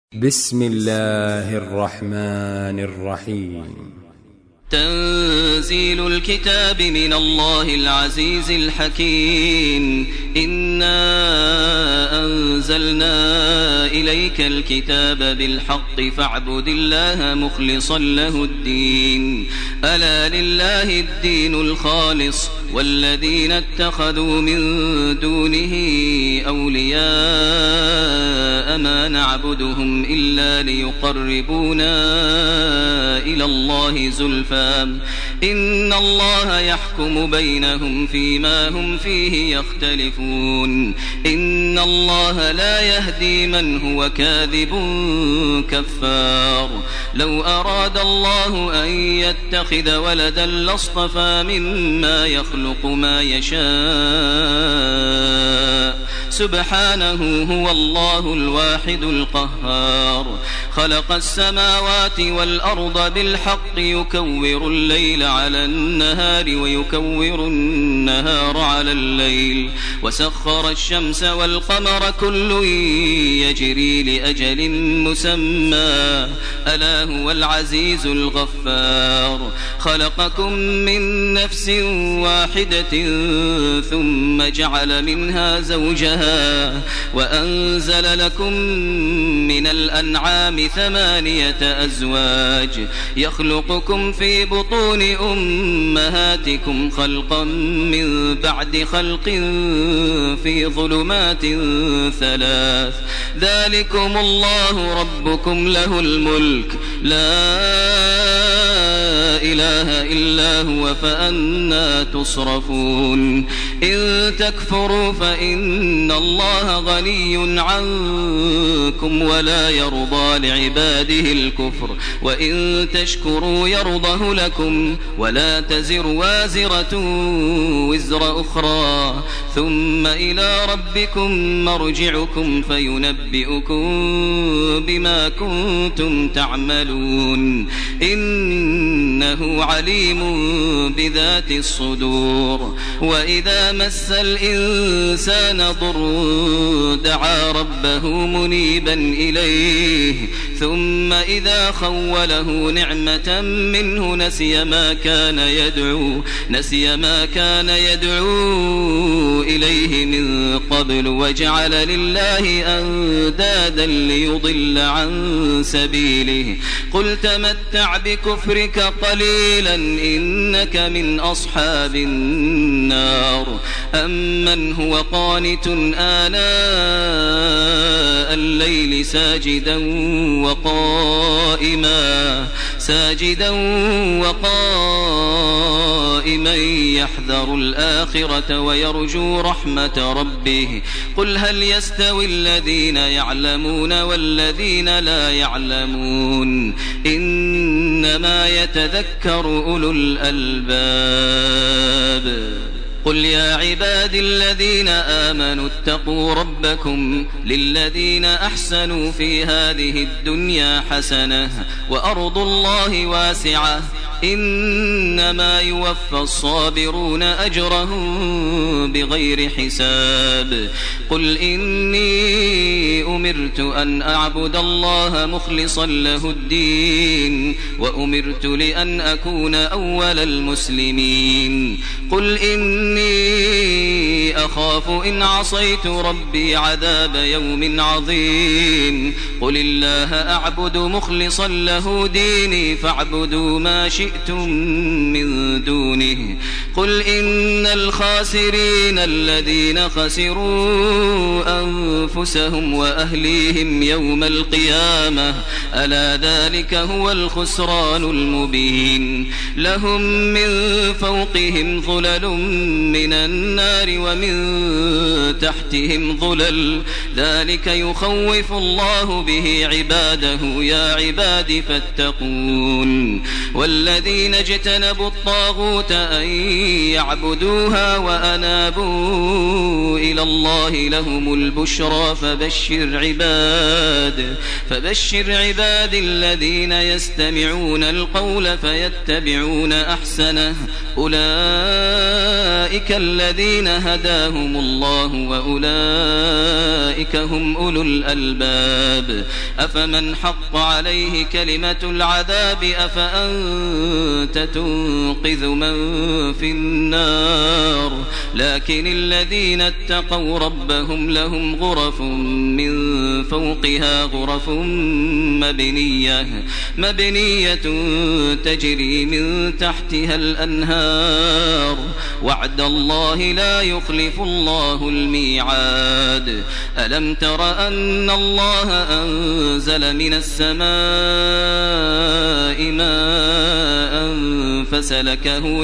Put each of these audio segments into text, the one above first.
بسم الله الرحمن الرحيم. تنزيل الكتاب من الله العزيز الحكيم. إنا أنزلنا إليك الكتاب بالحق فاعبد الله مخلصا له الدين. ألا لله الدين الخالص والذين اتخذوا من دونه أولياء ما نعبدهم إلا ليقربونا إلى الله زلفى إن الله يحكم بينهم فيما هم فيه يختلفون. إن الله لا يهدي من هو كاذب كفار. لو أراد الله أن يتخذ ولدا لاصطفى مما يخلق ما يشاء سبحانه هو الله الواحد القهار. خلق السماوات والأرض بالحق يكور الليل على النهار ويكور النهار على الليل وسخر الشمس والقمر كل يجري لأجل مسمى ألا هو العزيز الغفار. خلقكم من نفس واحدة ثم جعل منها زوجها وأنزل لكم من الأنعام 8 أزواج يخلقكم في بطون أمهاتكم خلقا من بعد خلق في ظلمات 3 ذلكم الله ربكم له الملك لا إله إلا هو فأنى تصرفون. إن تكفروا فإن الله غني عنكم ولا يرضى لعباده الكفر وإن تشكروا يرضه لكم ولا تزر وازرة وزر أخرى ثم إلى ربكم مرجعكم فينبئكم بما كنتم تعملون. إنه عليم بذات الصدور. وإذا مس الإنسان ضر دعا ربه منيبا إليه ثم إذا خوله نعمة منه نسي ما كان يدعو إليه من قبل وجعل لله أندادا ليضل عن سبيله. قل تمتع بكفرك قليلا إنك من أصحاب النار. أمن هو قانت آناء الليل ساجدا وقائما يحذر الآخرة ويرجو رحمة ربه. قل هل يستوي الذين يعلمون والذين لا يعلمون إنما يتذكر أولو الألباب. قل يا عباد الذين آمنوا اتقوا ربكم للذين أحسنوا في هذه الدنيا حسنة وأرض الله واسعة إنما يوفى الصابرون أجرهم بغير حساب. قل إني أمرت أن أعبد الله مخلصا له الدين وأمرت لأن أكون أول المسلمين. قل إني أخاف إن عصيت ربي عذاب يوم عظيم. قل الله أعبد مخلصا له ديني فاعبدوا ما شئتم من دونه. قل إن الخاسرين الذين خسروا أنفسهم وأهليهم يوم القيامة ألا ذلك هو الخسران المبين. لهم من فوقهم ظلل من النار ومن تحتهم ظلل ذلك يخوف الله به عباده يا عباد فاتقون. والذين اجتنبوا الطاغوت أن يعبدوها وأنابوا إلى الله لهم البشرى فبشر عباد الذين يستمعون القول فيتبعون أحسنه أولئك الذين هداهم الله وأولئك هم أولو الألباب أفمن حق عليه كلمة العذاب أفأنت تنقذ من في النار لكن الذين اتقوا ربهم لهم غرف من فوقها غرف مبنية تجري من تحتها الأنهار وعد الله لا يخلف الله الميعاد ألم تر أن الله أنزل من السماء ماء فسلكه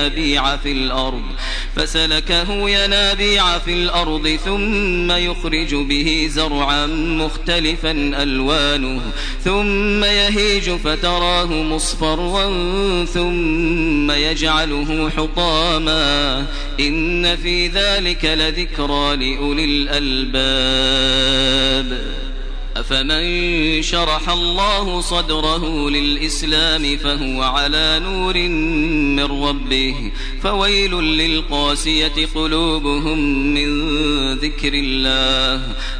ينابيع في الأرض ثم يخرج به زرعا مختلفا ألوانه ثم يهيج فتراه مصفرا ثم يجعله حطاما إن في ذلك لذكرى لأولي الألباب أفمن شرح الله صدره للإسلام فهو على نور من ربه فويل للقاسية قلوبهم من ذكر الله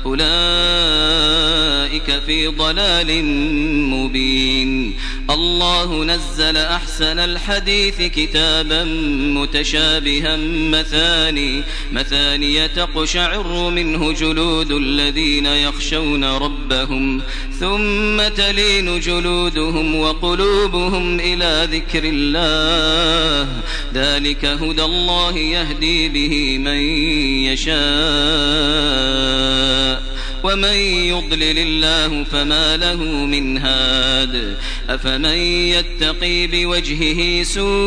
أولئك في ضلال مبين الله نزل أحسن الحديث كتابا متشابها مثاني تقشعر منه جلود الذين يخشون ربهم ثم تلين جلودهم وقلوبهم إلى ذكر الله ذلك هدى الله يهدي به من يشاء ومن يضلل الله فما له من هاد أفمن يتقي بوجهه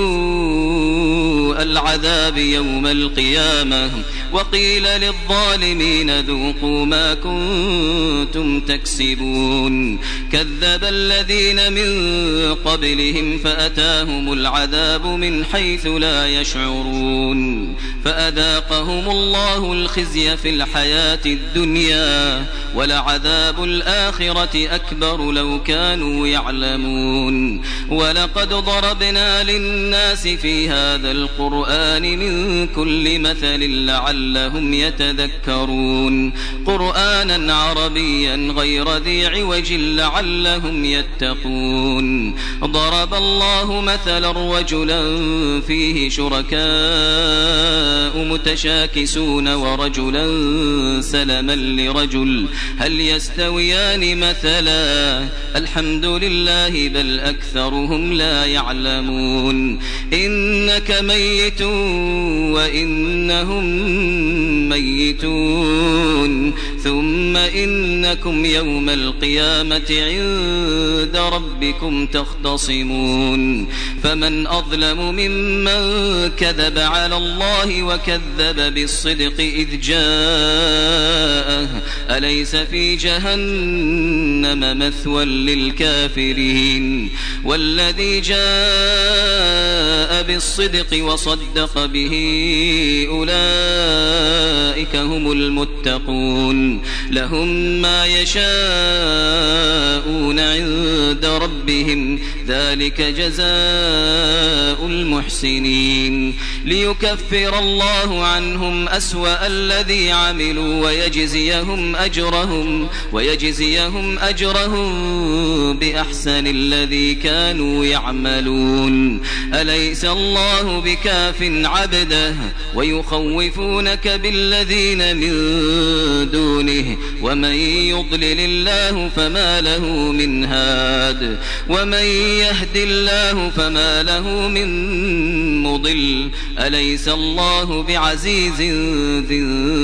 سوء العذاب يوم القيامة وقيل للظالمين ذوقوا ما كنتم تكسبون كذب الذين من قبلهم فأتاهم العذاب من حيث لا يشعرون فأذاقهم الله الخزي في الحياة الدنيا ولعذاب الآخرة أكبر لو كانوا يعلمون ولقد ضربنا للناس في هذا القرآن من كل مثل لعلهم يتذكرون قرآنا عربيا غير ذي عوج لعلهم يتقون ضرب الله مثلا رجلا فيه شركاء متشاكسون ورجلا سلما لرجل هل يستويان مثلا الحمد لله بل أكثرهم لا يعلمون إنك ميت وإنهم ميتون ثم إنكم يوم القيامة عند ربكم تختصمون فمن أظلم ممن كذب على الله وكذب بالصدق إذ جاءه أليس في جهنم مثوى للكافرين والذي جاء بالصدق وصدق به أولئك هم المتقون لهم ما يشاءون عند ربهم ذلك جزاء المحسنين ليكفر الله عنهم أسوأ الذي عملوا ويجزيهم أجرهم بأحسن الذي كانوا يعملون أليس الله بكاف عبده ويخوفونك بالذين من دونه ومن يضلل الله فما له من هاد ومن يهد الله فما له من مضل أليس الله بعزيز ذي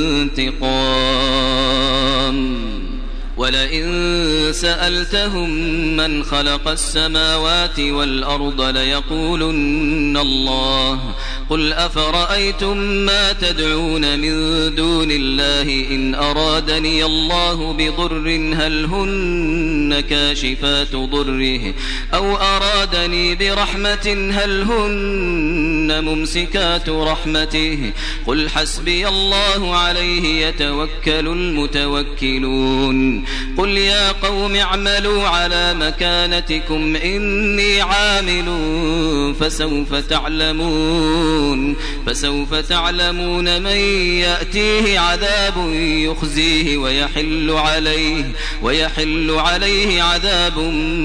انتقام ولئن سألتهم من خلق السماوات والأرض ليقولن الله قل أفرأيتم ما تدعون من دون الله إن أرادني الله بضر هل هن كاشفات ضره أو أرادني برحمة هل هن ممسكات رحمته قل حسبي الله عليه يتوكل المتوكلون قل يا قوم اعملوا على مكانتكم إني عامل فسوف تعلمون من يأتيه عذاب يخزيه ويحل عليه عذاب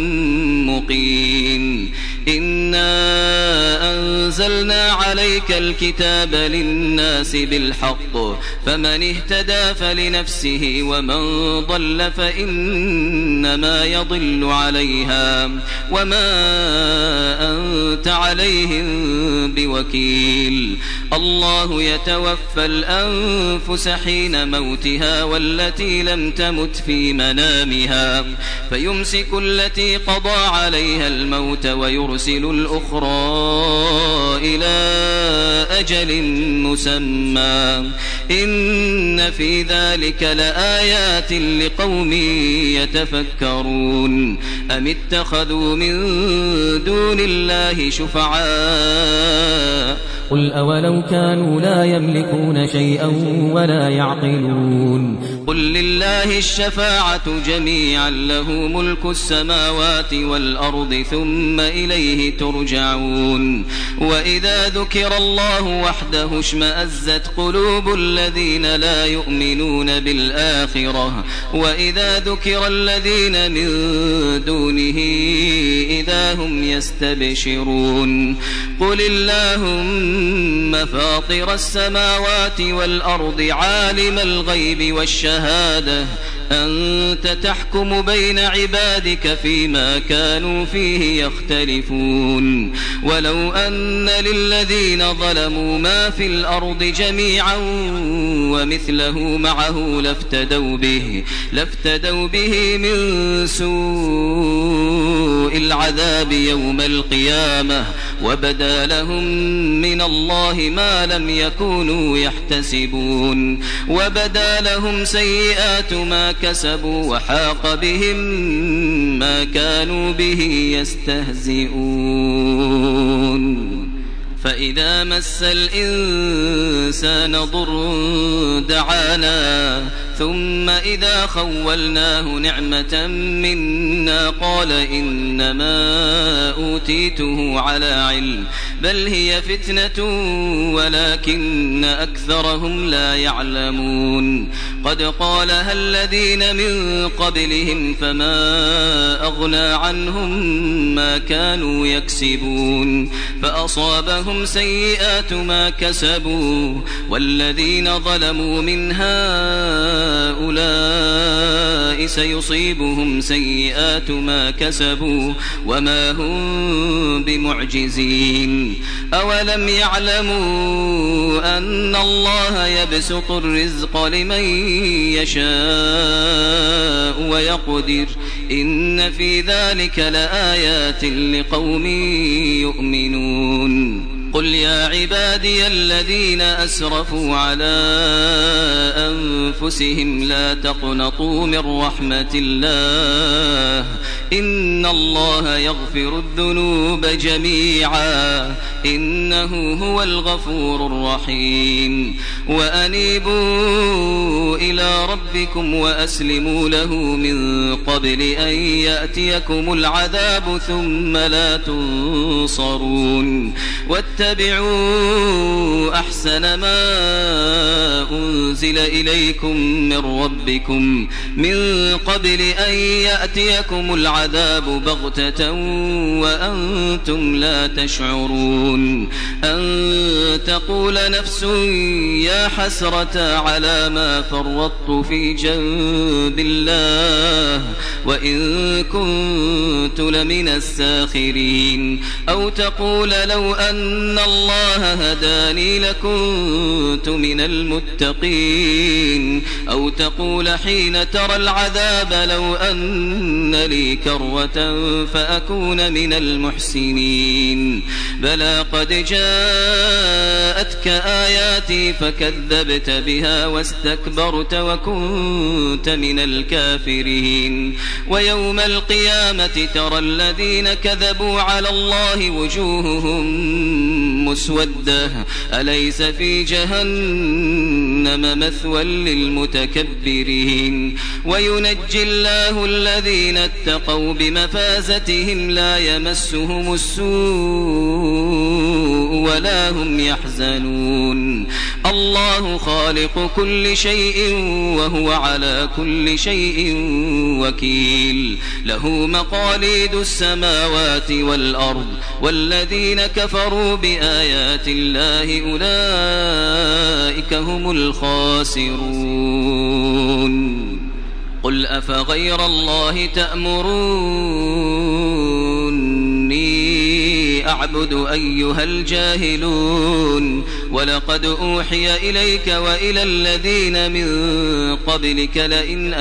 مقيم إنا أنزلنا عليك الكتاب للناس بالحق فمن اهتدى فلنفسه ومن ضل فإنما يضل عليها وما أنت عليهم بوكيل الله يتوفى الأنفس حين موتها والتي لم تمت في منامها فيمسك التي قضى عليها الموت ويرسل الأخرى إلى أجل مسمى إن في ذلك لآيات لقوم يتفكرون أم اتخذوا من دون الله شفعاء قل أولو كانوا لا يملكون شيئا ولا يعقلون قل لله الشفاعة جميعا له ملك السماوات والأرض ثم إليه ترجعون وإذا ذكر الله وحده اشمأزت قلوب الذين لا يؤمنون بالآخرة وإذا ذكر الذين من دونه إذا هم يستبشرون قل اللهم فاطر السماوات والأرض عالم الغيب والشهادة أنت تحكم بين عبادك فيما كانوا فيه يختلفون ولو أن للذين ظلموا ما في الأرض جميعا ومثله معه لافتدوا به من سوء العذاب يوم القيامة وبدا لهم من الله ما لم يكونوا يحتسبون وبدا لهم سيئات ما كسبوا وحاق بهم ما كانوا به يستهزئون فإذا مس الإنسان ضر دعانا ثم إذا خولناه نعمة منا قال إنما أوتيته على علم بل هي فتنة ولكن أكثرهم لا يعلمون قد قالها الذين من قبلهم فما أغنى عنهم ما كانوا يكسبون فأصابهم سيئات ما كسبوا والذين ظلموا من هؤلاء سيصيبهم سيئات ما كسبوا وما هم بمعجزين أولم يعلموا أن الله يبسط الرزق لمن يشاء ويقدر إن في ذلك لآيات لقوم يؤمنون قل يا عبادي الذين أسرفوا على أنفسهم لا تقنطوا من رحمة الله إن الله يغفر الذنوب جميعا إنه هو الغفور الرحيم وأنيبوا إلى ربكم وأسلموا له من قبل أن يأتيكم العذاب ثم لا تنصرون واتبعوا أحسن ما أنزل إليكم من ربكم من قبل أن يأتيكم العذاب بغتة وأنتم لا تشعرون أن تقول نفس يا حسرة على ما فرطت في جنب الله وإن كنت لمن الساخرين أو تقول لو أن الله هداني لكنت من المتقين أو تقول حين ترى العذاب لو أن لي كروة فأكون من المحسنين بلى قد جاءتك آياتي فكذبت بها واستكبرت وكنت من الكافرين ويوم القيامة ترى الذين كذبوا على الله وجوههم مسودة أليس في جهنم مثوى للمتكبرين وينجي الله الذين اتقوا بمفازتهم لا يمسهم السوء ولا هم يحزنون الله خالق كل شيء وهو على كل شيء وكيل له مقاليد السماوات والأرض والذين كفروا بآيات الله أولئك هم الخاسرون قل أفغير الله تأمروني أعبد أيها الجاهلون ولقد أوحي إليك وإلى الذين من قبلك لئن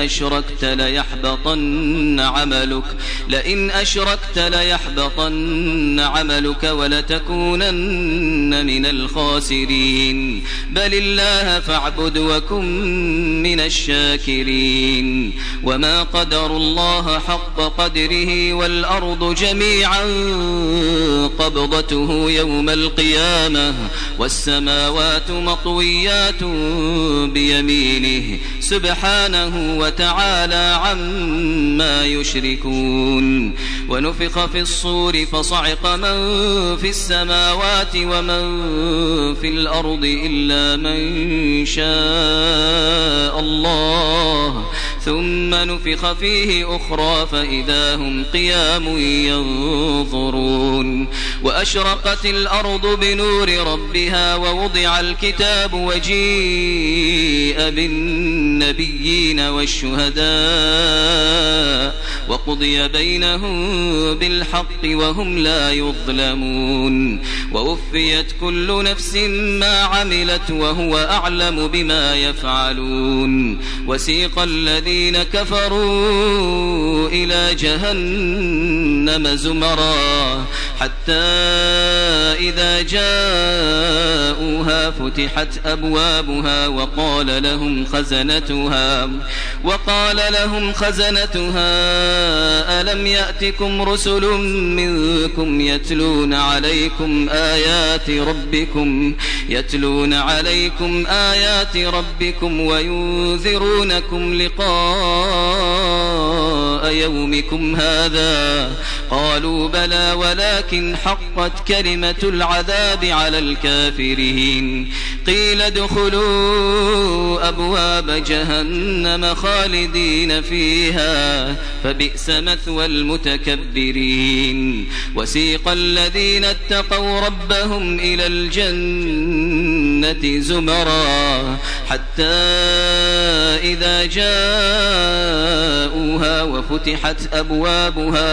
أشركت ليحبطن عملك ولتكونن من الخاسرين بل الله فاعبد وكن من الشاكرين وما قدروا الله حق قدره والأرض جميعا قبضته يوم القيامة والسماوات مطويات بيمينه سبحانه وتعالى عما يشركون ونفخ في الصور فصعق من في السماوات ومن في الأرض إلا من شاء الله ثم نفخ فيه أخرى فإذا هم قيام ينظرون وأشرقت الأرض بنور ربها ووضع الكتاب وجيء بالنبيين والشهداء وقضي بينهم بالحق وهم لا يظلمون ووفيت كل نفس ما عملت وهو أعلم بما يفعلون وسيق الذين كفروا إلى جهنم زمرا حتى إذا جاءوها فتحت أبوابها وقال لهم خزنتها ألم يأتكم رسل منكم يتلون عليكم آيات ربكم وينذرونكم لقاء يومكم هذا قالوا بلى ولكن حقت كلمة العذاب على الكافرين قيل ادخلوا أبواب جهنم خالدين فيها فبئس مثوى المتكبرين وسيق الذين اتقوا ربهم إلى الجنة زمرا حتى إذا جاءوها وفتحت أبوابها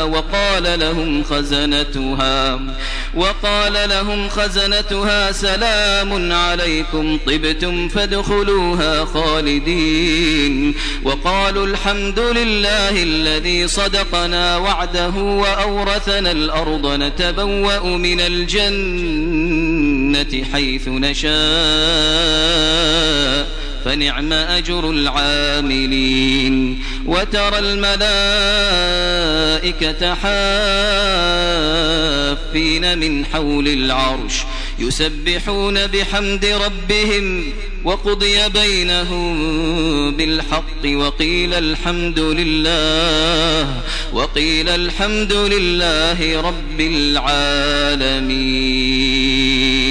وقال لهم خزنتها سلام عليكم طبتم فادخلوها خالدين وقالوا الحمد لله الذي صدقنا وعده وأورثنا الأرض نتبوأ من الجنة حيث نشاء فنعم أجر العاملين وترى الملائكة حافين من حول العرش يسبحون بحمد ربهم وقضي بينهم بالحق وقيل الحمد لله رب العالمين.